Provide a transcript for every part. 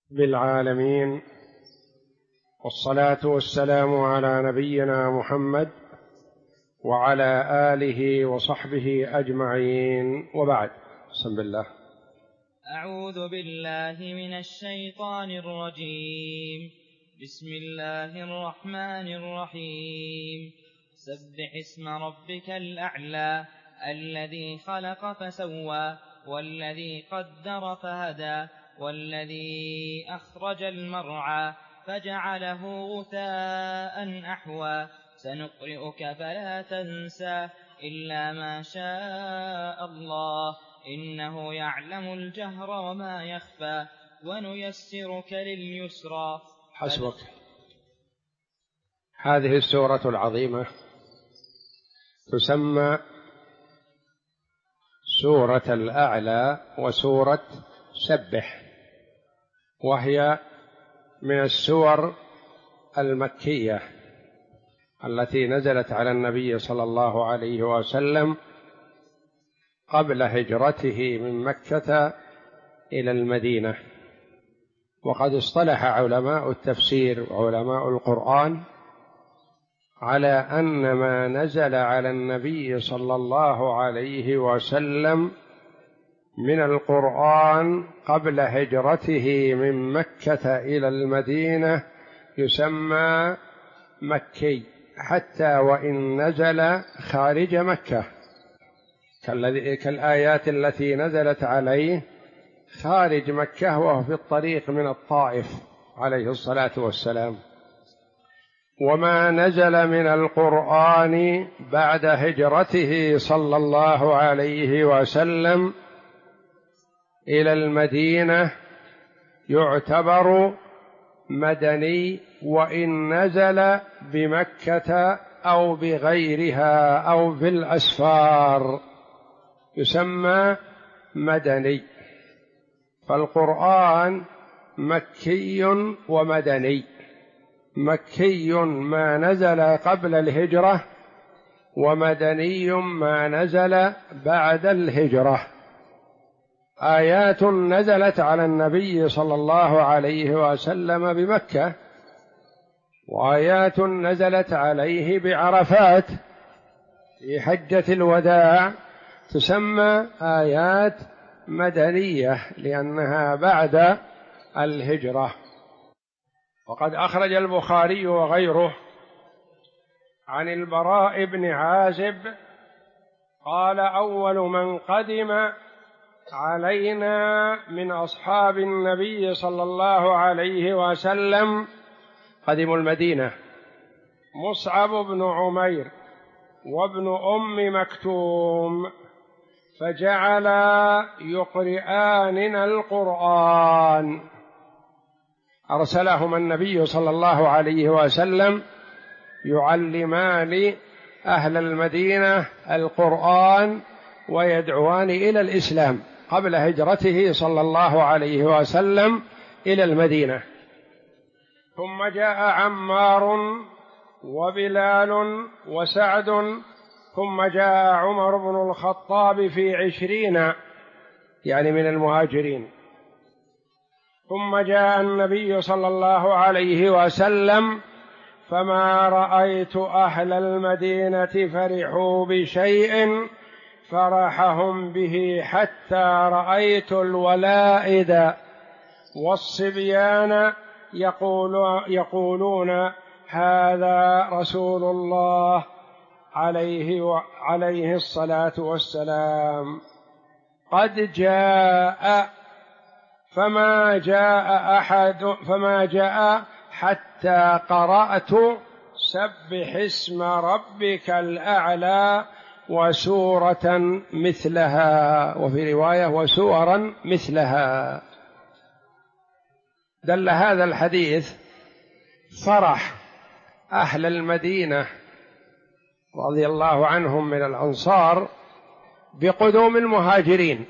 بالعالمين، والصلاة والسلام على نبينا محمد وعلى آله وصحبه أجمعين، وبعد. بسم الله. أعوذ بالله من الشيطان الرجيم. بسم الله الرحمن الرحيم. سبح اسم ربك الأعلى الذي خلق فسوى والذي قدر فهدى والذي أخرج المرعى فجعله غثاء أحوى سنقرئك فلا تنسى إلا ما شاء الله إنه يعلم الجهر وما يخفى ونيسرك لليسرى. حسبك. هذه السورة العظيمة تسمى سورة الأعلى وسورة سبح، وهي من السور المكية التي نزلت على النبي صلى الله عليه وسلم قبل هجرته من مكة إلى المدينة. وقد اصطلح علماء التفسير وعلماء القرآن على أن ما نزل على النبي صلى الله عليه وسلم من القرآن قبل هجرته من مكة إلى المدينة يسمى مكي، حتى وإن نزل خارج مكة، كالآيات التي نزلت عليه خارج مكة وهو في الطريق من الطائف عليه الصلاة والسلام. وما نزل من القرآن بعد هجرته صلى الله عليه وسلم إلى المدينة يعتبر مدني، وإن نزل بمكة أو بغيرها أو في الأسفار يسمى مدني. فالقرآن مكي ومدني. مكي ما نزل قبل الهجرة، ومدني ما نزل بعد الهجرة. آيات نزلت على النبي صلى الله عليه وسلم بمكة، وآيات نزلت عليه بعرفات في حجة الوداع تسمى آيات مدنية لأنها بعد الهجرة. وقد أخرج البخاري وغيره عن البراء بن عازب قال: أول من قدم علينا من أصحاب النبي صلى الله عليه وسلم قدموا المدينة مصعب بن عمير وابن أم مكتوم، فجعلا يقرئاننا القرآن. أرسلهما النبي صلى الله عليه وسلم يعلمان أهل المدينة القرآن ويدعوان إلى الإسلام قبل هجرته صلى الله عليه وسلم إلى المدينة. ثم جاء عمار وبلال وسعد، ثم جاء عمر بن الخطاب في 20 يعني من المهاجرين. ثم جاء النبي صلى الله عليه وسلم، فما رأيت أهل المدينة فرحوا بشيء فرحهم به حتى رأيت الولائد والصبيان يقولون: هذا رسول الله عليه الصلاة والسلام قد جاء. فما جاء حتى قرأت سبح اسم ربك الأعلى وسورة مثلها، وفي رواية وسورا مثلها. دل هذا الحديث فرح أهل المدينة رضي الله عنهم من الأنصار بقدوم المهاجرين،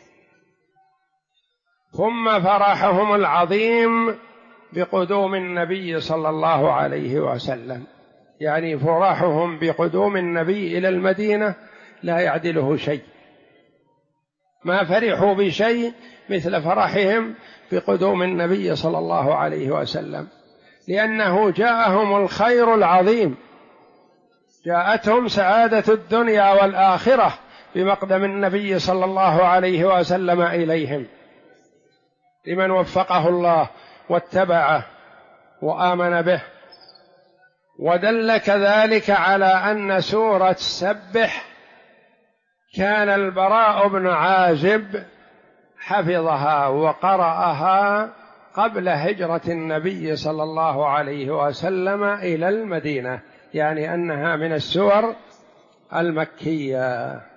ثم فرحهم العظيم بقدوم النبي صلى الله عليه وسلم، يعني فرحهم بقدوم النبي إلى المدينة لا يعدله شيء. ما فرحوا بشيء مثل فرحهم بقدوم النبي صلى الله عليه وسلم، لأنه جاءهم الخير العظيم، جاءتهم سعادة الدنيا والآخرة بمقدم النبي صلى الله عليه وسلم إليهم، لمن وفقه الله واتبعه وآمن به. ودل كذلك على أن سورة سبح كان البراء بن عازب حفظها وقرأها قبل هجرة النبي صلى الله عليه وسلم إلى المدينة، يعني أنها من السور المكية.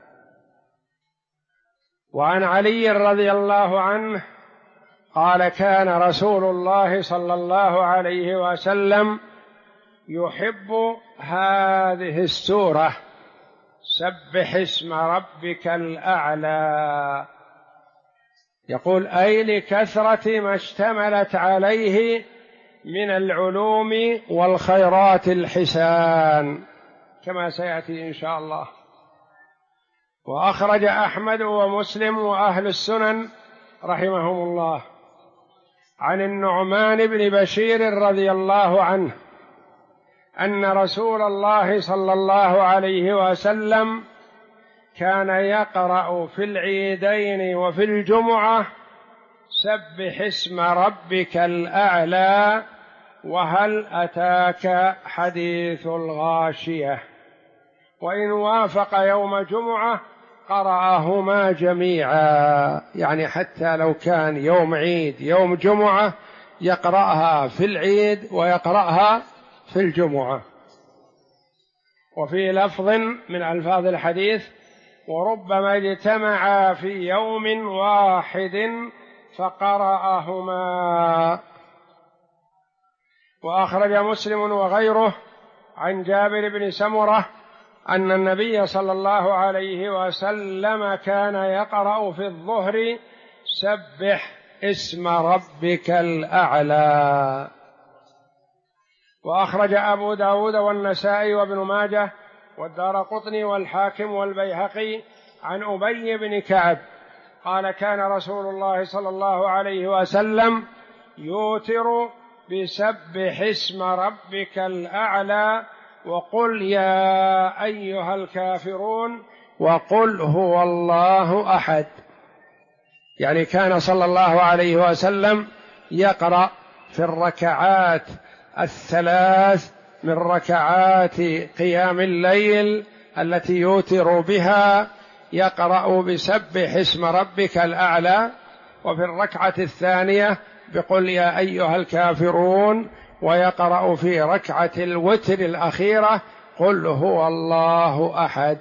وعن علي رضي الله عنه قال كان رسول الله صلى الله عليه وسلم يحب هذه السورة سبح اسم ربك الأعلى، يقول أي لكثرة ما اشتملت عليه من العلوم والخيرات الحسان، كما سيأتي إن شاء الله. وأخرج أحمد ومسلم وأهل السنن رحمهم الله عن النعمان بن بشير رضي الله عنه أن رسول الله صلى الله عليه وسلم كان يقرأ في العيدين وفي الجمعة سبح اسم ربك الأعلى وهل أتاك حديث الغاشية، وإن وافق يوم جمعة قرأهما جميعا، يعني حتى لو كان يوم عيد يوم جمعة يقرأها في العيد ويقرأها في الجمعة. وفي لفظ من ألفاظ الحديث وربما اجتمعا في يوم واحد فقرأهما. وأخرج مسلم وغيره عن جابر بن سمرة أن النبي صلى الله عليه وسلم كان يقرأ في الظهر سبح اسم ربك الأعلى. وأخرج أبو داود والنسائي وابن ماجه والدارقطني والحاكم والبيهقي عن أبي بن كعب قال كان رسول الله صلى الله عليه وسلم يوتر بسبح اسم ربك الأعلى وقل يا أيها الكافرون وقل هو الله أحد، يعني كان صلى الله عليه وسلم يقرأ في الركعات الثلاث من ركعات قيام الليل التي يوتر بها يقرأ بسبح اسم ربك الأعلى، وفي الركعة الثانية بقل يا أيها الكافرون، ويقرأ في ركعة الوتر الأخيرة قل هو الله أحد.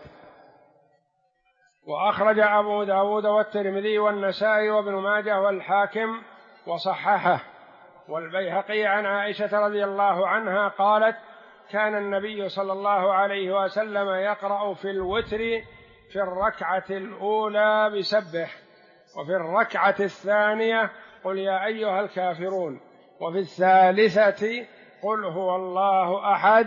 وأخرج أبو داود والترمذي والنسائي وابن ماجه والحاكم وصححه والبيهقي عن عائشة رضي الله عنها قالت كان النبي صلى الله عليه وسلم يقرأ في الوتر في الركعة الأولى بسبح، وفي الركعة الثانية قل يا أيها الكافرون، وفي الثالثة قل هو الله أحد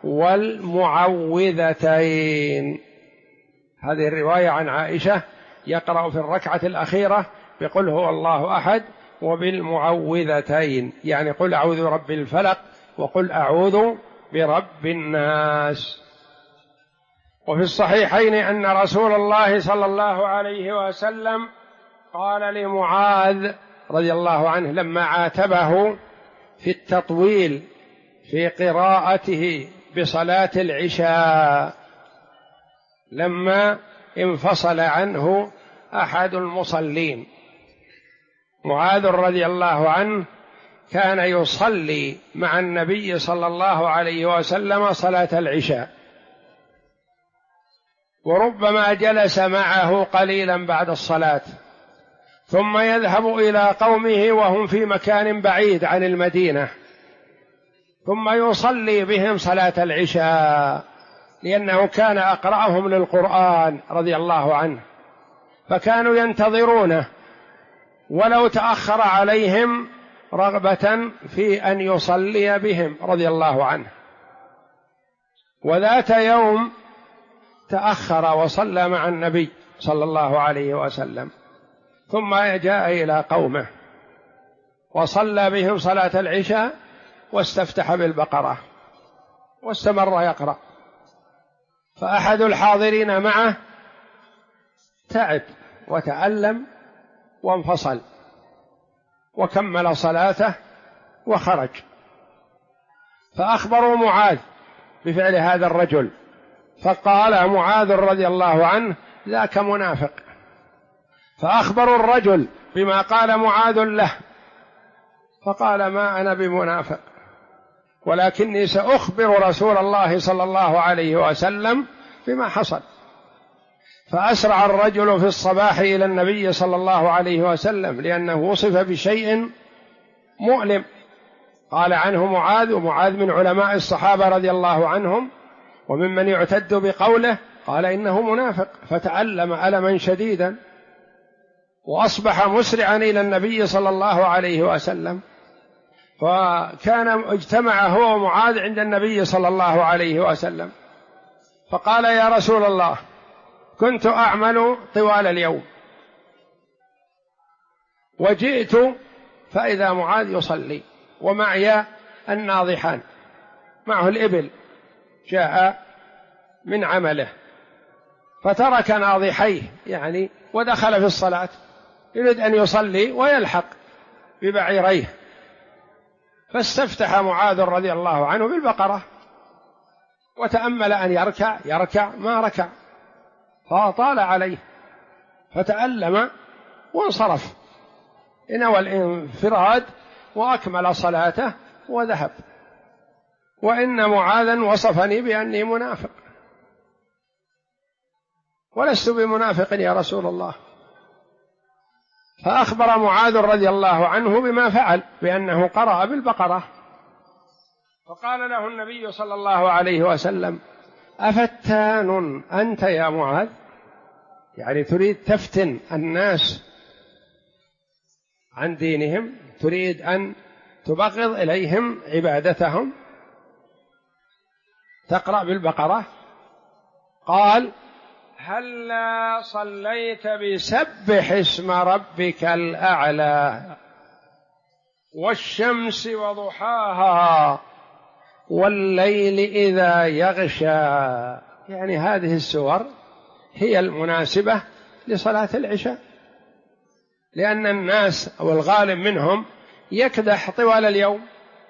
والمعوذتين. هذه الرواية عن عائشة يقرأ في الركعة الأخيرة بقل هو الله أحد وبالمعوذتين، يعني قل أعوذ برب الفلق وقل أعوذ برب الناس. وفي الصحيحين أن رسول الله صلى الله عليه وسلم قال لمعاذ رضي الله عنه لما عاتبه في التطويل في قراءته بصلاة العشاء لما انفصل عنه أحد المصلين، معاذ رضي الله عنه كان يصلي مع النبي صلى الله عليه وسلم صلاة العشاء، وربما جلس معه قليلا بعد الصلاة ثم يذهب إلى قومه وهم في مكان بعيد عن المدينة ثم يصلي بهم صلاة العشاء، لأنه كان أقرأهم للقرآن رضي الله عنه، فكانوا ينتظرونه ولو تأخر عليهم رغبة في أن يصلي بهم رضي الله عنه. وذات يوم تأخر وصلى مع النبي صلى الله عليه وسلم، ثم جاء إلى قومه وصلى بهم صلاة العشاء واستفتح بالبقرة واستمر يقرأ. فأحد الحاضرين معه تعب وتألم وانفصل وكمل صلاته وخرج. فأخبروا معاذ بفعل هذا الرجل، فقال معاذ رضي الله عنه: ذاك منافق. فأخبروا الرجل بما قال معاذ له، فقال: ما أنا بمنافق، ولكني سأخبر رسول الله صلى الله عليه وسلم بما حصل. فأسرع الرجل في الصباح إلى النبي صلى الله عليه وسلم، لأنه وصف بشيء مؤلم قال عنه معاذ، ومعاذ من علماء الصحابة رضي الله عنهم وممن يعتد بقوله، قال إنه منافق، فتألم ألما شديدا وأصبح مسرعا إلى النبي صلى الله عليه وسلم. فكان اجتمع هو ومعاذ عند النبي صلى الله عليه وسلم، فقال: يا رسول الله، كنت أعمل طوال اليوم وجئت فإذا معاذ يصلي ومعي الناضحان، معه الإبل، جاء من عمله فترك ناضحيه يعني ودخل في الصلاة، يريد أن يصلي ويلحق ببعيريه. فاستفتح معاذ رضي الله عنه بالبقرة وتأمل أن يركع ما ركع، فطال عليه فتألم وانصرف، نوى الانفراد وأكمل صلاته وذهب. وإن معاذا وصفني بأني منافق، ولست بمنافق يا رسول الله. فأخبر معاذ رضي الله عنه بما فعل، بأنه قرأ بالبقرة. فقال له النبي صلى الله عليه وسلم: أفتان أنت يا معاذ؟ يعني تريد تفتن الناس عن دينهم، تريد أن تبغض إليهم عبادتهم، تقرأ بالبقرة؟ قال: هلا صليت بسبح اسم ربك الأعلى والشمس وضحاها والليل إذا يغشى. يعني هذه السور هي المناسبة لصلاة العشاء، لأن الناس أو الغالب منهم يكدح طوال اليوم،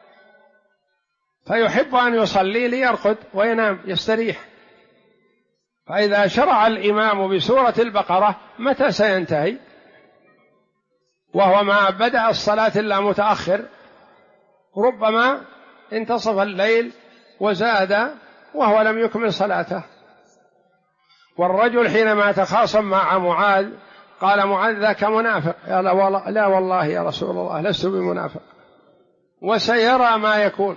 فيحب أن يصلي ليرقد وينام يستريح. فإذا شرع الإمام بسورة البقرة متى سينتهي؟ وهو ما بدأ الصلاة إلا متأخر، ربما انتصف الليل وزاد وهو لم يكمل صلاته. والرجل حينما تخاصم مع معاذ قال معاذ: ذاك منافق. لا والله يا رسول الله لست بمنافق، وسيرى ما يكون.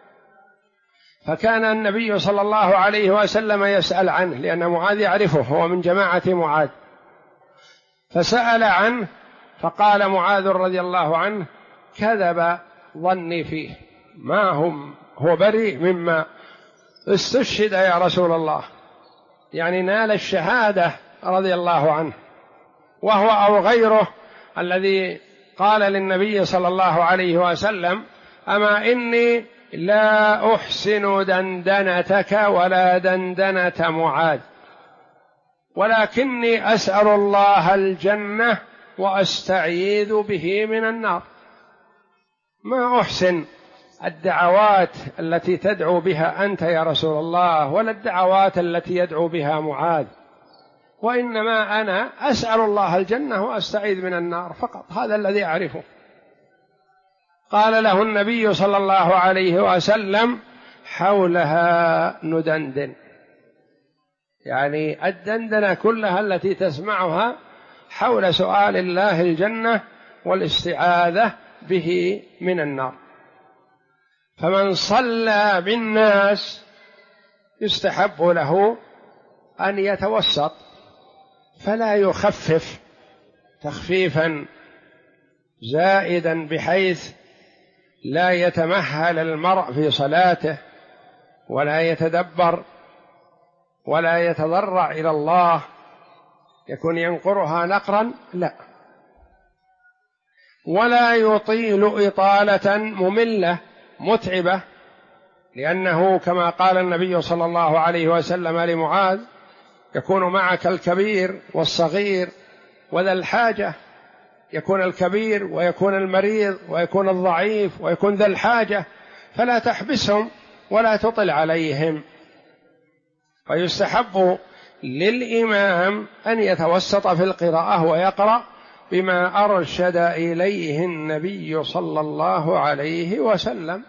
فكان النبي صلى الله عليه وسلم يسأل عنه، لأن معاذ يعرفه، هو من جماعة معاذ، فسأل عنه فقال معاذ رضي الله عنه: كذب ظني فيه، ما هو بريء مما استشهد يا رسول الله، يعني نال الشهادة رضي الله عنه، وهو أو غيره الذي قال للنبي صلى الله عليه وسلم: أما إني لا أحسن دندنتك ولا دندنة معاذ، ولكني أسأل الله الجنة وأستعيذ به من النار. ما أحسن الدعوات التي تدعو بها أنت يا رسول الله، ولا الدعوات التي يدعو بها معاذ، وإنما أنا أسأل الله الجنة وأستعيذ من النار فقط، هذا الذي أعرفه. قال له النبي صلى الله عليه وسلم: حولها ندندن، يعني الدندنة كلها التي تسمعها حول سؤال الله الجنة والاستعاذة به من النار. فمن صلى بالناس يستحب له أن يتوسط، فلا يخفف تخفيفا زائدا بحيث لا يتمهل المرء في صلاته ولا يتدبر ولا يتضرع إلى الله، يكون ينقرها نقرا، لا، ولا يطيل إطالة مملة متعبة، لأنه كما قال النبي صلى الله عليه وسلم لمعاذ: يكون معك الكبير والصغير وذا الحاجة، يكون الكبير ويكون المريض ويكون الضعيف ويكون ذا الحاجة، فلا تحبسهم ولا تطل عليهم. ويستحب للإمام أن يتوسط في القراءة ويقرأ بما أرشد إليه النبي صلى الله عليه وسلم.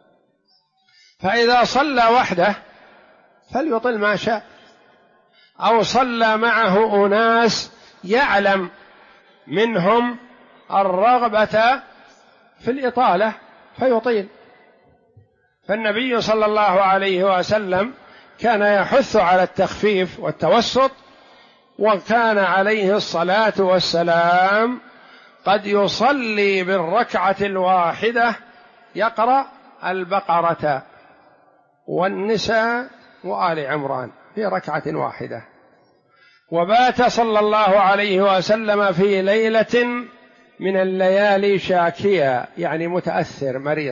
فإذا صلى وحده فليطل ما شاء، أو صلى معه أناس يعلم منهم الرغبة في الإطالة فيطيل. فالنبي صلى الله عليه وسلم كان يحث على التخفيف والتوسط، وكان عليه الصلاة والسلام قد يصلي بالركعة الواحدة يقرأ البقرة والنساء وآل عمران في ركعة واحدة. وبات صلى الله عليه وسلم في ليلة من الليالي شاكيا، يعني متأثر مريض،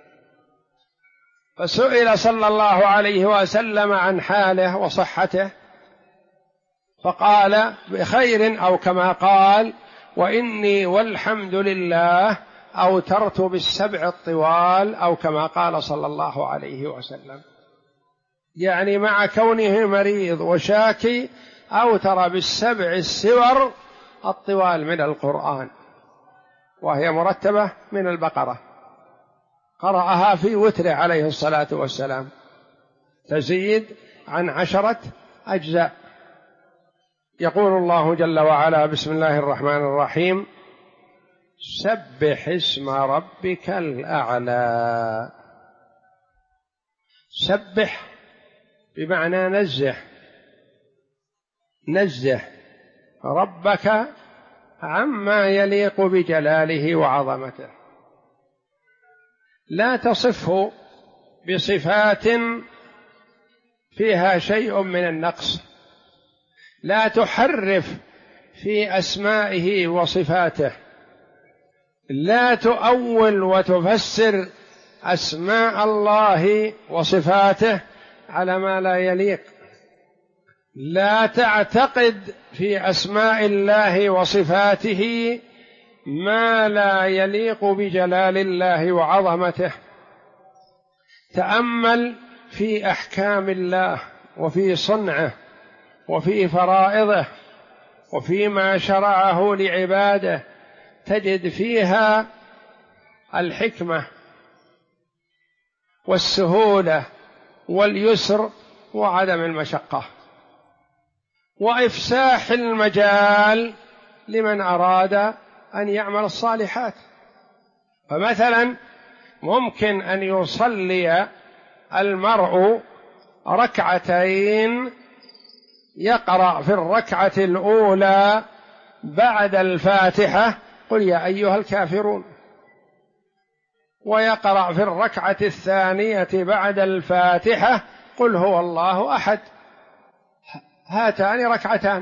فسئل صلى الله عليه وسلم عن حاله وصحته فقال: بخير، أو كما قال: وإني والحمد لله أوترت بالسبع الطوال، أو كما قال صلى الله عليه وسلم، يعني مع كونه مريض وشاكي أوتر بالسبع السور الطوال من القرآن، وهي مرتبة من البقرة، قرأها في وتره عليه الصلاة والسلام، تزيد عن 10 أجزاء. يقول الله جل وعلا: بسم الله الرحمن الرحيم: سبح اسم ربك الأعلى. سبح بمعنى نزه ربك عما يليق بجلاله وعظمته، لا تصفه بصفات فيها شيء من النقص، لا تحرف في أسمائه وصفاته، لا تؤول وتفسر أسماء الله وصفاته على ما لا يليق، لا تعتقد في أسماء الله وصفاته ما لا يليق بجلال الله وعظمته. تأمل في أحكام الله وفي صنعه وفي فرائضه وفيما شرعه لعباده، تجد فيها الحكمة والسهولة واليسر وعدم المشقة، وإفساح المجال لمن أراد أن يعمل الصالحات. فمثلا ممكن أن يصلي المرء ركعتين، يقرأ في الركعة الأولى بعد الفاتحة قل يا أيها الكافرون، ويقرأ في الركعة الثانية بعد الفاتحة قل هو الله أحد، هاتان ركعتان.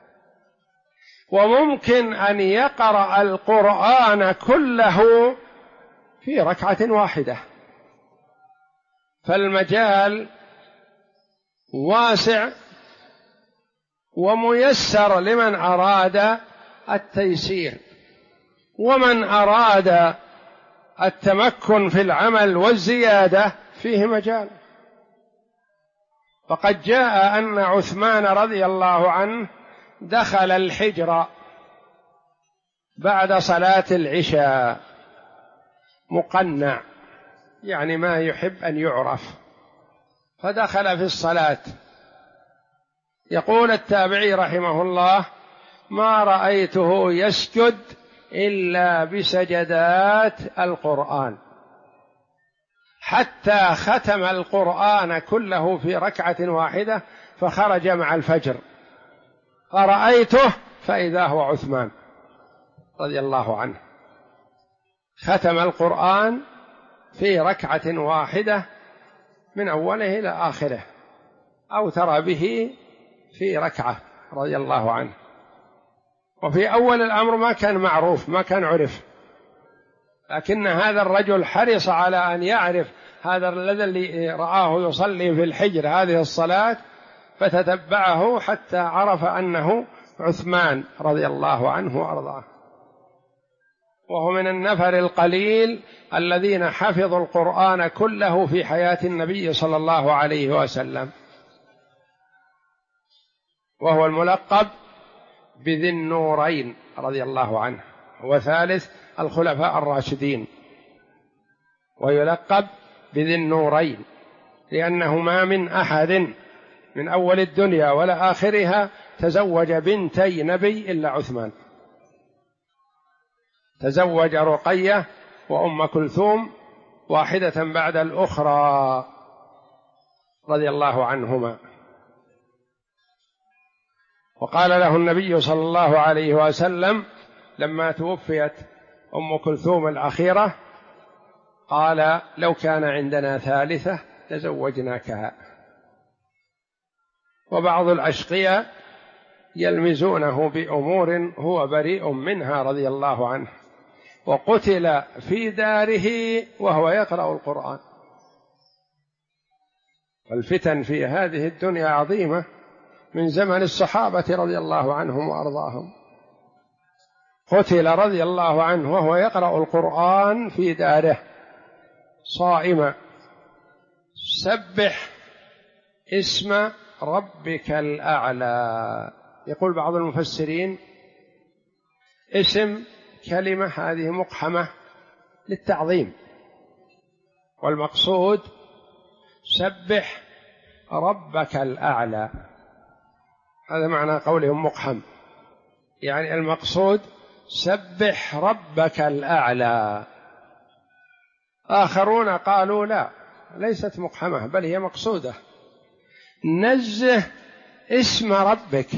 وممكن أن يقرأ القرآن كله في ركعة واحدة، فالمجال واسع وميسر لمن أراد التيسير، ومن أراد التمكن في العمل والزيادة فيه مجال. فقد جاء أن عثمان رضي الله عنه دخل الحجر بعد صلاة العشاء مقنع، يعني ما يحب أن يعرف، فدخل في الصلاة. يقول التابعي رحمه الله: ما رأيته يسجد إلا بسجدات القرآن، حتى ختم القرآن كله في ركعة واحدة فخرج مع الفجر، فرأيته فإذا هو عثمان رضي الله عنه، ختم القرآن في ركعة واحدة من أوله إلى آخره، أوتر به في ركعة رضي الله عنه. وفي أول الأمر ما كان معروف، ما كان عرف، لكن هذا الرجل حرص على أن يعرف هذا الذي رآه يصلي في الحجر هذه الصلاة، فتتبعه حتى عرف أنه عثمان رضي الله عنه وأرضاه. وهو من النفر القليل الذين حفظوا القرآن كله في حياة النبي صلى الله عليه وسلم، وهو الملقب بذي النورين رضي الله عنه، هو ثالث الخلفاء الراشدين، ويلقب بذي النورين لأنه ما من أحد من أول الدنيا ولا آخرها تزوج بنتي نبي إلا عثمان. تزوج رقية وأم كلثوم واحدة بعد الأخرى رضي الله عنهما. وقال له النبي صلى الله عليه وسلم لما توفيت أم كلثوم الأخيرة، قال: لو كان عندنا ثالثة لزوجناكها. وبعض الأشقياء يلمزونه بأمور هو بريء منها رضي الله عنه، وقتل في داره وهو يقرأ القرآن. والفتن في هذه الدنيا عظيمة من زمن الصحابة رضي الله عنهم وأرضاهم. قتل رضي الله عنه وهو يقرأ القرآن في داره صائما. سبح اسم ربك الأعلى. يقول بعض المفسرين: اسم كلمة هذه مقحمة للتعظيم، والمقصود سبح ربك الأعلى. هذا معنى قولهم مقحم، يعني المقصود سبح ربك الأعلى. آخرون قالوا لا، ليست مقحمة بل هي مقصودة، نزه اسم ربك،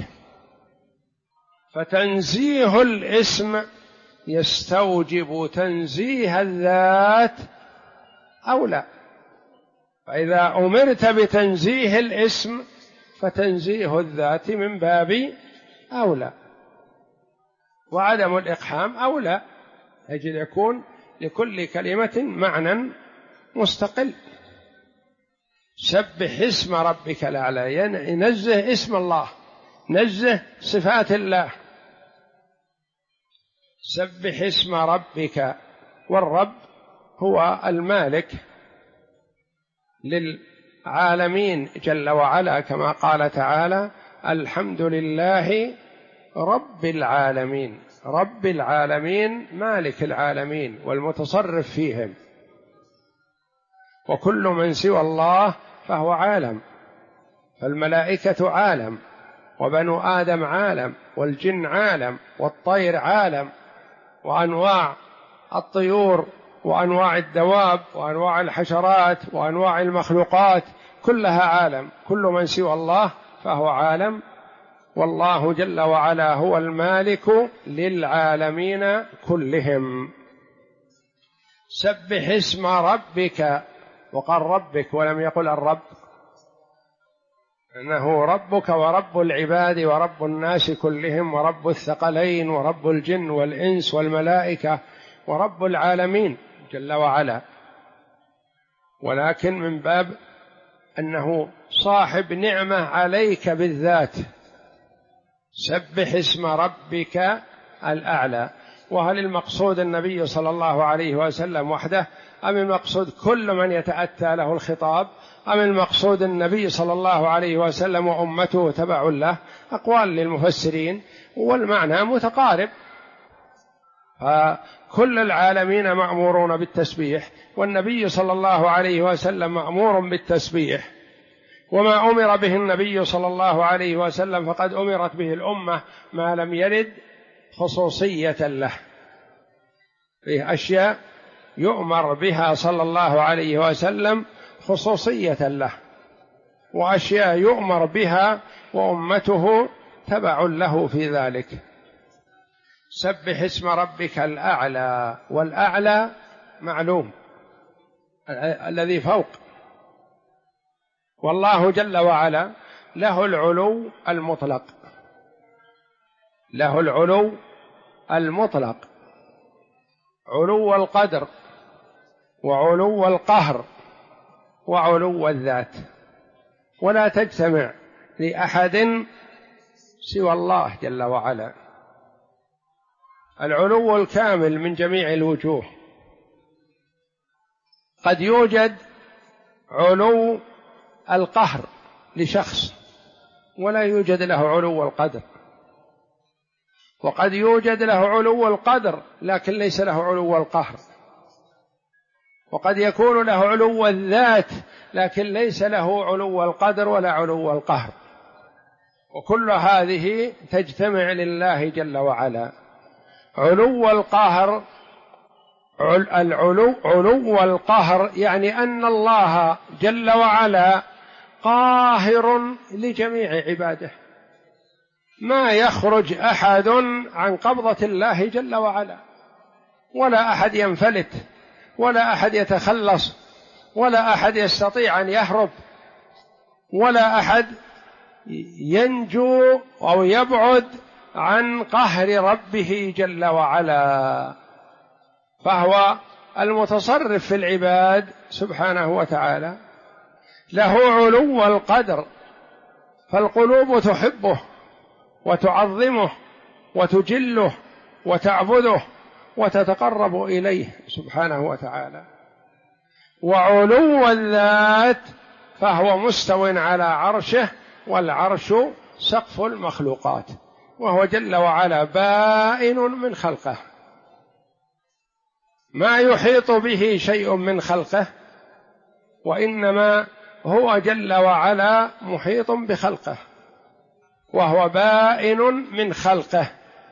فتنزيه الاسم يستوجب تنزيه الذات أو لا. فإذا أمرت بتنزيه الاسم فتنزيه الذات من باب أولى، وعدم الإقحام أولى، يجب يكون لكل كلمة معنى مستقل. سبح اسم ربك الأعلى، ينزه اسم الله، نزه صفات الله. سبح اسم ربك، والرب هو المالك للعالمين جل وعلا، كما قال تعالى: الحمد لله رب العالمين. رب العالمين مالك العالمين والمتصرف فيهم، وكل من سوى الله فهو عالم. فالملائكة عالم، وبنو آدم عالم، والجن عالم، والطير عالم، وأنواع الطيور وأنواع الدواب وأنواع الحشرات وأنواع المخلوقات كلها عالم. كل من سوى الله فهو عالم، والله جل وعلا هو المالك للعالمين كلهم. سبح اسم ربك، وقال ربك ولم يقل الرب، إنه ربك ورب العباد ورب الناس كلهم ورب الثقلين ورب الجن والإنس والملائكة ورب العالمين جل وعلا، ولكن من باب أنه صاحب نعمة عليك بالذات. سبح اسم ربك الأعلى. وهل المقصود النبي صلى الله عليه وسلم وحده، أم المقصود كل من يتأتى له الخطاب، أم المقصود النبي صلى الله عليه وسلم وأمته تبع له؟ أقوال للمفسرين والمعنى متقارب. فكل العالمين مأمورون بالتسبيح، والنبي صلى الله عليه وسلم مأمور بالتسبيح، وما أمر به النبي صلى الله عليه وسلم فقد أمرت به الأمة ما لم يرد خصوصية له. فيه أشياء يؤمر بها صلى الله عليه وسلم خصوصية له، وأشياء يؤمر بها وأمته تبع له في ذلك. سبح اسم ربك الأعلى، والأعلى معلوم الذي فوق، والله جل وعلا له العلو المطلق، له العلو المطلق، علو القدر وعلو القهر وعلو الذات، ولا تجتمع لأحد سوى الله جل وعلا. العلو الكامل من جميع الوجوه. قد يوجد علو القهر لشخص ولا يوجد له علو القدر، وقد يوجد له علو القدر لكن ليس له علو القهر، وقد يكون له علو الذات لكن ليس له علو القدر ولا علو القهر، وكل هذه تجتمع لله جل وعلا. علو القهر، علو القهر يعني أن الله جل وعلا قاهر لجميع عباده، ما يخرج أحد عن قبضة الله جل وعلا، ولا أحد ينفلت، ولا أحد يتخلص، ولا أحد يستطيع أن يهرب، ولا أحد ينجو أو يبعد عن قهر ربه جل وعلا، فهو المتصرف في العباد سبحانه وتعالى. له علو القدر، فالقلوب تحبه وتعظمه وتجله وتعبده وتتقرب إليه سبحانه وتعالى. وعلو الذات، فهو مستو على عرشه، والعرش سقف المخلوقات، وهو جل وعلا بائن من خلقه، ما يحيط به شيء من خلقه، وإنما هو جل وعلا محيط بخلقه، وهو بائن من خلقه،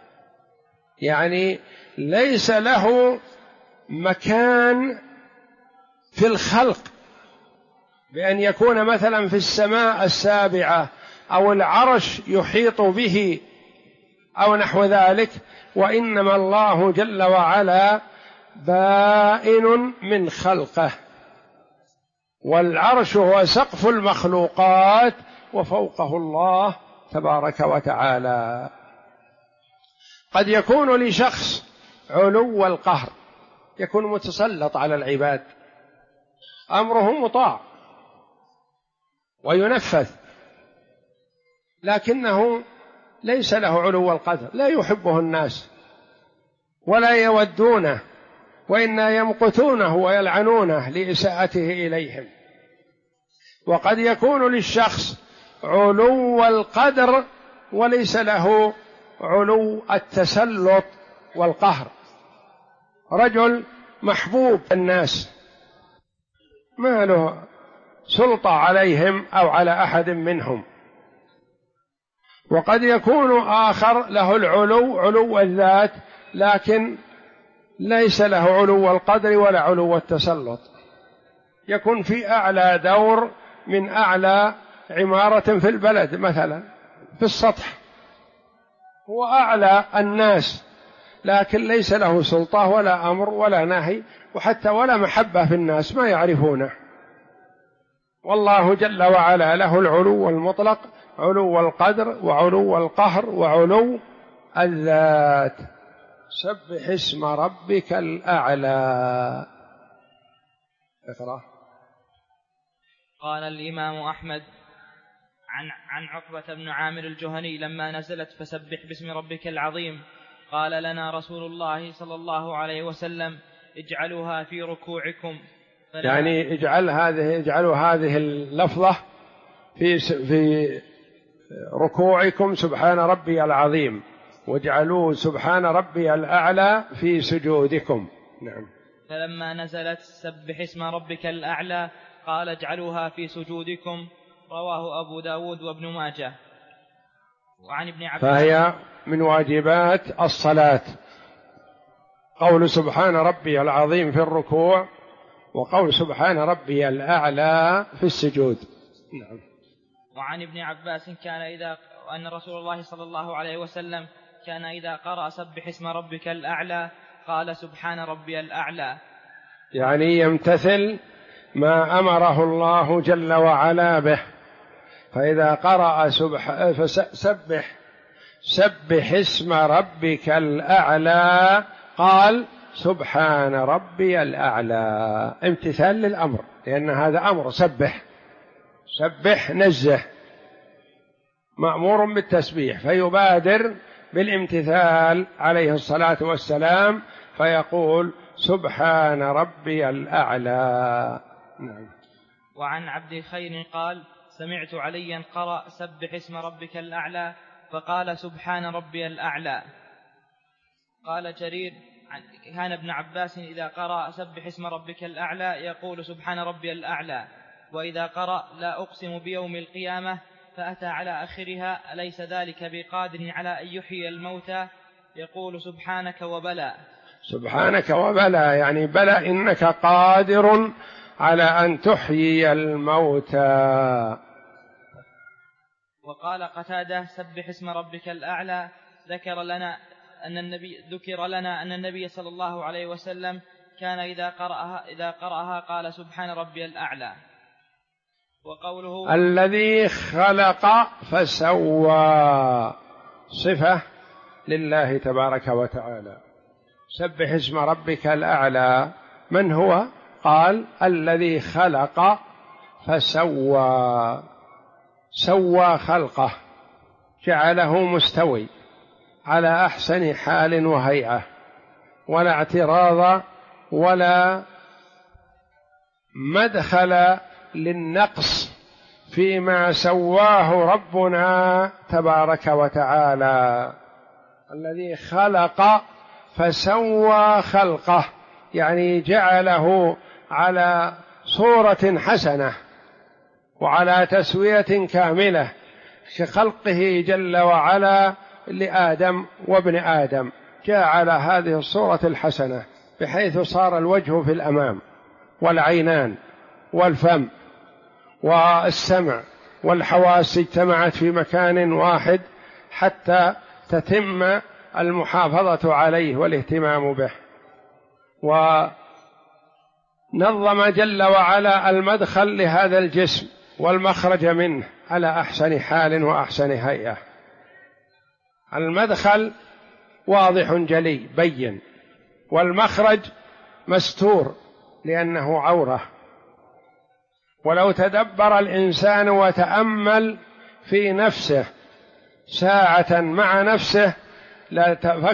يعني ليس له مكان في الخلق بأن يكون مثلا في السماء السابعة أو العرش يحيط به أو نحو ذلك، وإنما الله جل وعلا بائن من خلقه، والعرش هو سقف المخلوقات وفوقه الله تبارك وتعالى. قد يكون لشخص علو القهر، يكون متسلط على العباد، أمره مطاع وينفذ، لكنه ليس له علو القدر، لا يحبه الناس ولا يودونه، وإنما يمقتونه ويلعنونه لإساءته إليهم. وقد يكون للشخص علو القدر وليس له علو التسلط والقهر، رجل محبوب الناس ما له سلطة عليهم أو على أحد منهم. وقد يكون آخر له العلو، علو الذات، لكن ليس له علو القدر ولا علو التسلط، يكون في أعلى دور من أعلى عمارة في البلد مثلا في السطح، هو أعلى الناس، لكن ليس له سلطة ولا أمر ولا نهي وحتى ولا محبة في الناس، ما يعرفونه. والله جل وعلا له العلو المطلق، علو القدر وعلو القهر وعلو الذات. سبح اسم ربك الأعلى. اقرأ. قال الإمام أحمد عن عقبة بن عامر الجهني لما نزلت فسبح باسم ربك العظيم قال لنا رسول الله صلى الله عليه وسلم اجعلوها في ركوعكم، يعني اجعلوا هذه اللفظة في ركوعكم سبحان ربي العظيم، واجعلوا سبحان ربي الأعلى في سجودكم. نعم. فلما نزلت سبح اسم ربك الأعلى قال اجعلوها في سجودكم، رواه أبو داود وابن ماجه. وعن ابن عباس، فهي من واجبات الصلاة، قول سبحان ربي العظيم في الركوع، وقول سبحان ربي الأعلى في السجود. نعم. وعن ابن عباس أن رسول الله صلى الله عليه وسلم كان إذا قرأ سبح اسم ربك الأعلى قال سبحان ربي الأعلى، يعني يمتثل ما أمره الله جل وعلا به، فإذا قرأ سبح اسم ربك الأعلى قال سبحان ربي الأعلى، امتثال للأمر، لأن هذا أمر، سبح نزه، مأمور بالتسبيح، فيبادر بالامتثال عليه الصلاة والسلام فيقول سبحان ربي الأعلى. نعم. وعن عبد خير قال سمعت عليا قرأ سبح اسم ربك الأعلى فقال سبحان ربي الأعلى. قال جرير كان ابن عباس إذا قرأ سبح اسم ربك الأعلى يقول سبحان ربي الأعلى، وإذا قرأ لا أقسم بيوم القيامة فأتى على آخرها أليس ذلك بقادر على أن يحيي الموتى يقول سبحانك وبلى. سبحانك وبلى يعني بلى إنك قادر على أن تحيي الموتى. وقال قتادة سبح اسم ربك الأعلى ذكر لنا أن النبي صلى الله عليه وسلم كان إذا قرأها قال سبحان ربي الأعلى. وقوله الذي خلق فسوى صفة لله تبارك وتعالى. سبح اسم ربك الأعلى من هو؟ قال الذي خلق فسوى، سوى خلقه، جعله مستوي على أحسن حال وهيئة، ولا اعتراض ولا مدخل للنقص فيما سواه ربنا تبارك وتعالى. الذي خلق فسوى خلقه يعني جعله على صورة حسنة وعلى تسوية كاملة كخلقه جل وعلا لآدم وابن آدم، جعل هذه الصورة الحسنة بحيث صار الوجه في الأمام والعينان والفم والسمع والحواس اجتمعت في مكان واحد حتى تتم المحافظة عليه والاهتمام به. ونظم جل وعلا المدخل لهذا الجسم والمخرج منه على أحسن حال وأحسن هيئة. المدخل واضح جلي بين، والمخرج مستور لأنه عورة. ولو تدبر الإنسان وتأمل في نفسه ساعة مع نفسه لا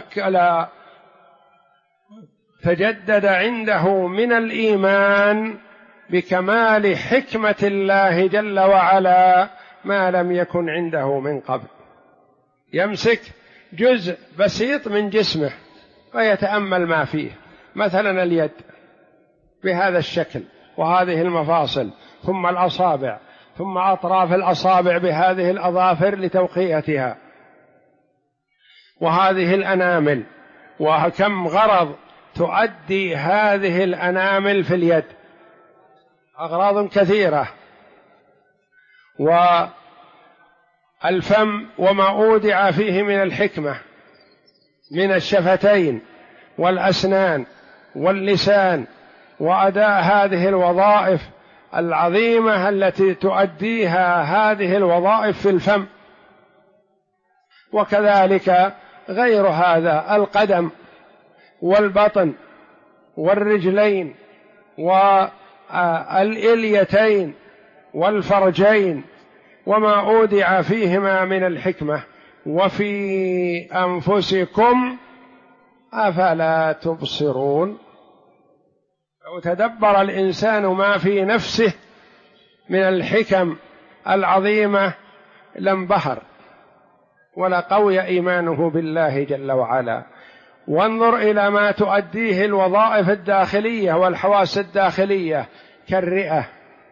تجدد عنده من الإيمان بكمال حكمة الله جل وعلا ما لم يكن عنده من قبل. يمسك جزء بسيط من جسمه ويتأمل ما فيه، مثلا اليد بهذا الشكل وهذه المفاصل، ثم الأصابع، ثم أطراف الأصابع بهذه الأظافر لتوقيتها، وهذه الأنامل، وكم غرض تؤدي هذه الأنامل في اليد، أغراض كثيرة. والفم وما أودع فيه من الحكمة من الشفتين والأسنان واللسان، وأداء هذه الوظائف العظيمة التي تؤديها هذه الوظائف في الفم. وكذلك غير هذا القدم والبطن والرجلين والإليتين والفرجين وما أودع فيهما من الحكمة. وفي أنفسكم أفلا تبصرون. لو تدبر الإنسان ما في نفسه من الحكم العظيمة لانبهر ولقوي إيمانه بالله جل وعلا. وانظر إلى ما تؤديه الوظائف الداخلية والحواس الداخلية كالرئة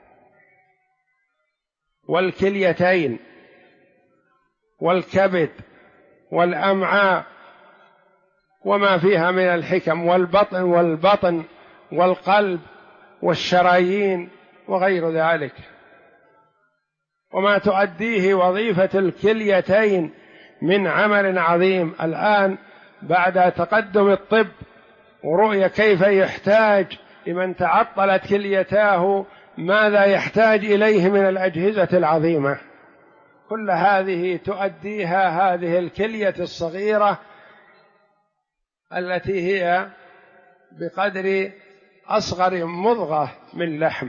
والكليتين والكبد والأمعاء وما فيها من الحكم، والبطن والقلب والشرايين وغير ذلك، وما تؤديه وظيفة الكليتين من عمل عظيم. الآن بعد تقدم الطب ورؤية كيف يحتاج لمن تعطلت كليتاه ماذا يحتاج إليه من الأجهزة العظيمة، كل هذه تؤديها هذه الكلية الصغيرة التي هي بقدر أصغر مضغة من لحم.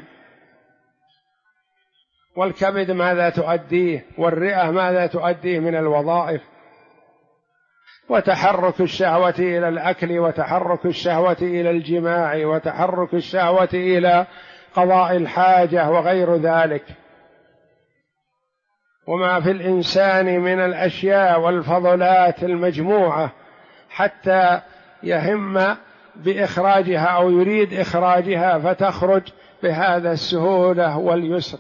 والكبد ماذا تؤديه، والرئة ماذا تؤديه من الوظائف، وتحرك الشهوة إلى الأكل، وتحرك الشهوة إلى الجماع، وتحرك الشهوة إلى قضاء الحاجة وغير ذلك، وما في الإنسان من الأشياء والفضلات المجموعة حتى يهم بإخراجها أو يريد إخراجها فتخرج بهذا السهولة واليسر،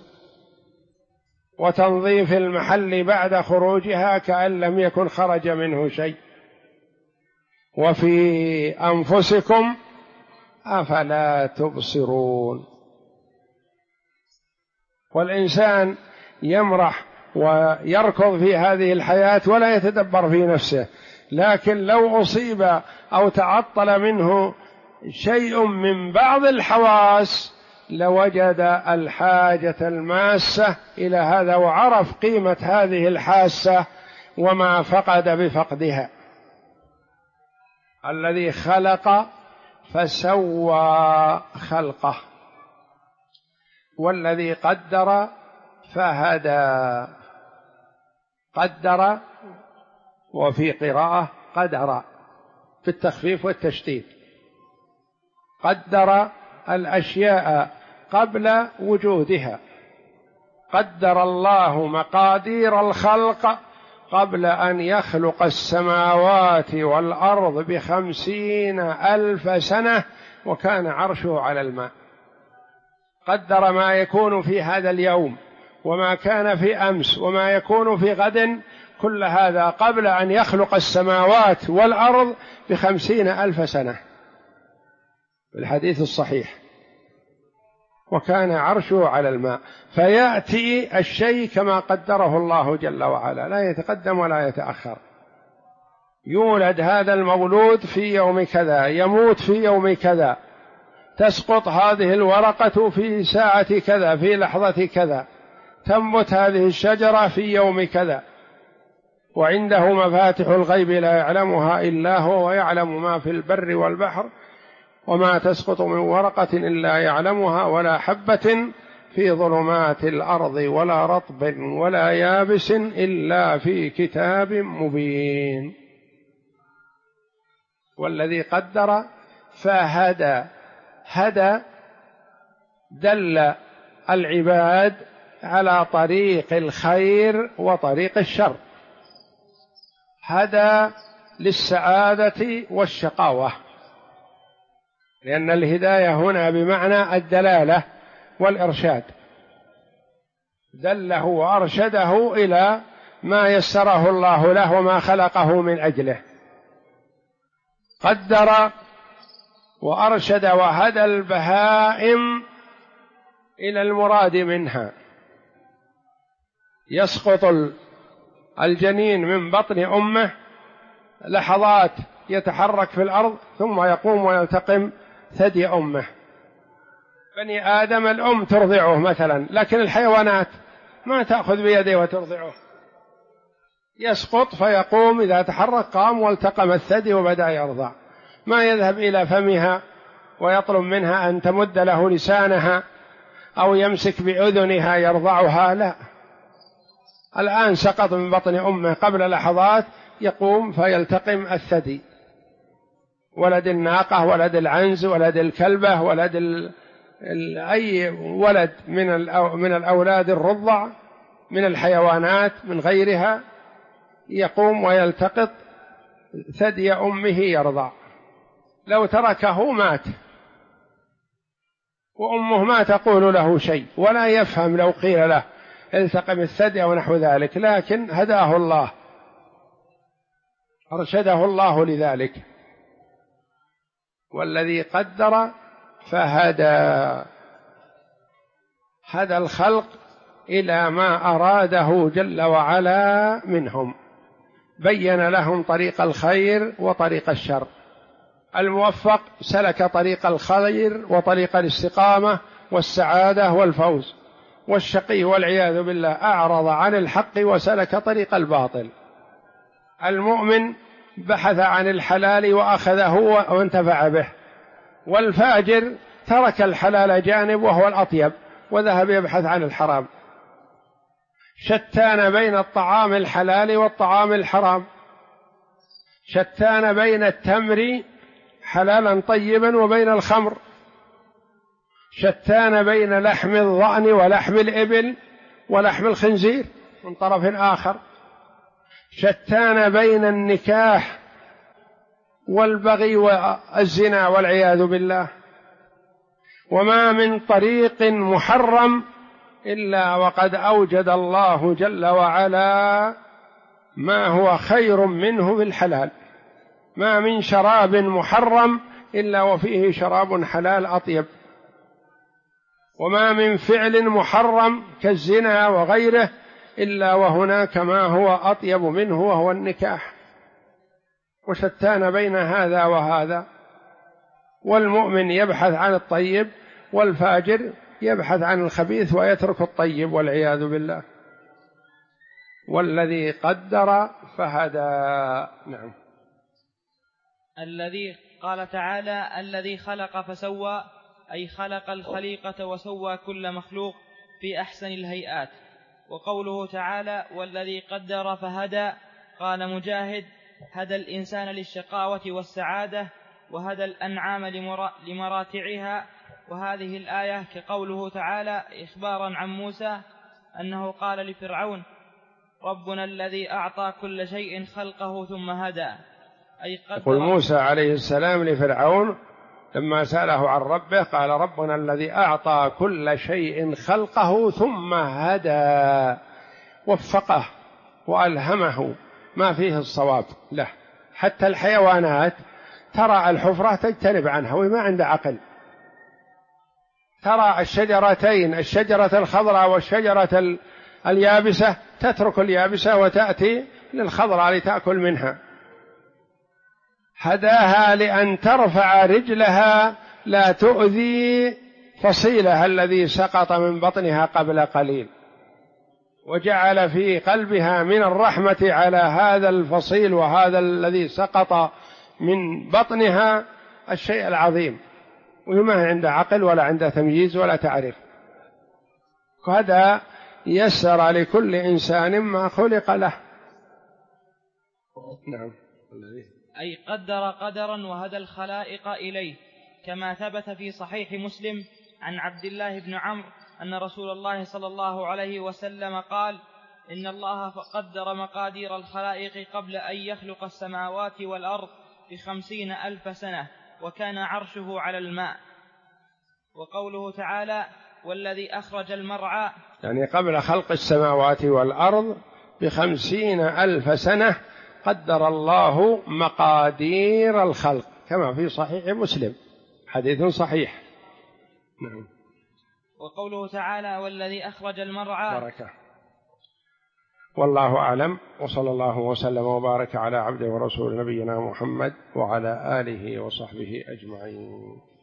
وتنظيف المحل بعد خروجها كأن لم يكن خرج منه شيء. وفي أنفسكم أفلا تبصرون. والإنسان يمرح ويركض في هذه الحياة ولا يتدبر في نفسه، لكن لو أصيب أو تعطل منه شيء من بعض الحواس لوجد الحاجة الماسة إلى هذا، وعرف قيمة هذه الحاسة وما فقد بفقدها. الذي خلق فسوى خلقه، والذي قدر فهدى. قدر، وفي قراءة قدر بالتخفيف والتشديد. قدر الأشياء قبل وجودها. قدر الله مقادير الخلق قبل أن يخلق السماوات والأرض ب50,000 سنة، وكان عرشه على الماء. قدر ما يكون في هذا اليوم، وما كان في أمس، وما يكون في غد، كل هذا قبل أن يخلق السماوات والأرض ب50,000 سنة في الحديث الصحيح. وكان عرشه على الماء. فيأتي الشيء كما قدره الله جل وعلا، لا يتقدم ولا يتأخر. يولد هذا المولود في يوم كذا، يموت في يوم كذا، تسقط هذه الورقة في ساعة كذا، في لحظة كذا، تنبت هذه الشجرة في يوم كذا. وعنده مفاتح الغيب لا يعلمها إلا هو، ويعلم ما في البر والبحر، وما تسقط من ورقة إلا يعلمها، ولا حبة في ظلمات الأرض ولا رطب ولا يابس إلا في كتاب مبين. والذي قدر فهدى. هدى دل العباد على طريق الخير وطريق الشر. هدى للسعادة والشقاوة، لأن الهداية هنا بمعنى الدلالة والإرشاد. دله وأرشده إلى ما يسره الله له وما خلقه من أجله. قدر وأرشد وهدى البهائم إلى المراد منها. يسقط الجنين من بطن أمه لحظات يتحرك في الأرض، ثم يقوم ويلتقم ثدي أمه. بني آدم الأم ترضعه مثلا، لكن الحيوانات ما تأخذ بيده وترضعه. يسقط فيقوم، إذا تحرك قام والتقم الثدي وبدأ يرضع. ما يذهب إلى فمها ويطلب منها أن تمد له لسانها أو يمسك بأذنها يرضعها، لا. الآن سقط من بطن أمه قبل لحظات، يقوم فيلتقم الثدي. ولد الناقة، ولد العنز، ولد الكلبة، ولد أي ولد من الأولاد الرضع من الحيوانات من غيرها، يقوم ويلتقط ثدي أمه يرضع. لو تركه مات، وأمه ما تقول له شيء ولا يفهم لو قيل له التقم الثدي أو نحو ذلك، لكن هداه الله، أرشده الله لذلك. والذي قدر فهدى. هدى الخلق إلى ما أراده جل وعلا منهم، بين لهم طريق الخير وطريق الشر. الموفق سلك طريق الخير وطريق الاستقامة والسعادة والفوز، والشقي والعياذ بالله أعرض عن الحق وسلك طريق الباطل. المؤمن بحث عن الحلال وأخذه وانتفع به، والفاجر ترك الحلال جانب وهو الأطيب وذهب يبحث عن الحرام. شتان بين الطعام الحلال والطعام الحرام، شتان بين التمر حلالا طيبا وبين الخمر، شتان بين لحم الضأن ولحم الإبل ولحم الخنزير من طرف آخر، شتان بين النكاح والبغي والزنا والعياذ بالله. وما من طريق محرم إلا وقد أوجد الله جل وعلا ما هو خير منه بالحلال. ما من شراب محرم إلا وفيه شراب حلال أطيب، وما من فعل محرم كالزنا وغيره إلا وهناك ما هو أطيب منه وهو النكاح. وشتان بين هذا وهذا، والمؤمن يبحث عن الطيب والفاجر يبحث عن الخبيث ويترك الطيب والعياذ بالله. والذي قدر فهدى. نعم. الذي قال تعالى الذي خلق فسوى، أي خلق الخليقة وسوى كل مخلوق في أحسن الهيئات. وقوله تعالى والذي قدر فهدى، قال مجاهد هدى الإنسان للشقاوة والسعادة، وهدى الأنعام لمراتعها. وهذه الآية كقوله تعالى إخبارا عن موسى أنه قال لفرعون ربنا الذي أعطى كل شيء خلقه ثم هدى، أي قدر. يقول موسى عليه السلام لفرعون لما سأله عن ربه قال ربنا الذي أعطى كل شيء خلقه ثم هدى، وفقه وألهمه ما فيه الصواب له. حتى الحيوانات ترى الحفرة تجتنب عنها وما عنده عقل، ترى الشجرتين الشجرة الخضراء والشجرة اليابسة تترك اليابسة وتأتي للخضراء لتأكل منها. هداها لأن ترفع رجلها لا تؤذي فصيلها الذي سقط من بطنها قبل قليل، وجعل في قلبها من الرحمة على هذا الفصيل وهذا الذي سقط من بطنها الشيء العظيم، وما عنده عقل ولا عنده تمييز ولا تعرف. وهذا يسر لكل إنسان ما خلق له. نعم. أي قدر قدرا وهدى الخلائق إليه، كما ثبت في صحيح مسلم عن عبد الله بن عمرو أن رسول الله صلى الله عليه وسلم قال إن الله قدر مقادير الخلائق قبل أن يخلق السماوات والأرض ب50,000 سنة، وكان عرشه على الماء. وقوله تعالى والذي أخرج المرعى، يعني قبل خلق السماوات والأرض ب50,000 سنة قدر الله مقادير الخلق، كما في صحيح مسلم حديث صحيح. نعم. وقوله تعالى والذي أخرج المرعى. بركة. والله أعلم، وصلى الله وسلم وبارك على عبده ورسول نبينا محمد وعلى آله وصحبه أجمعين.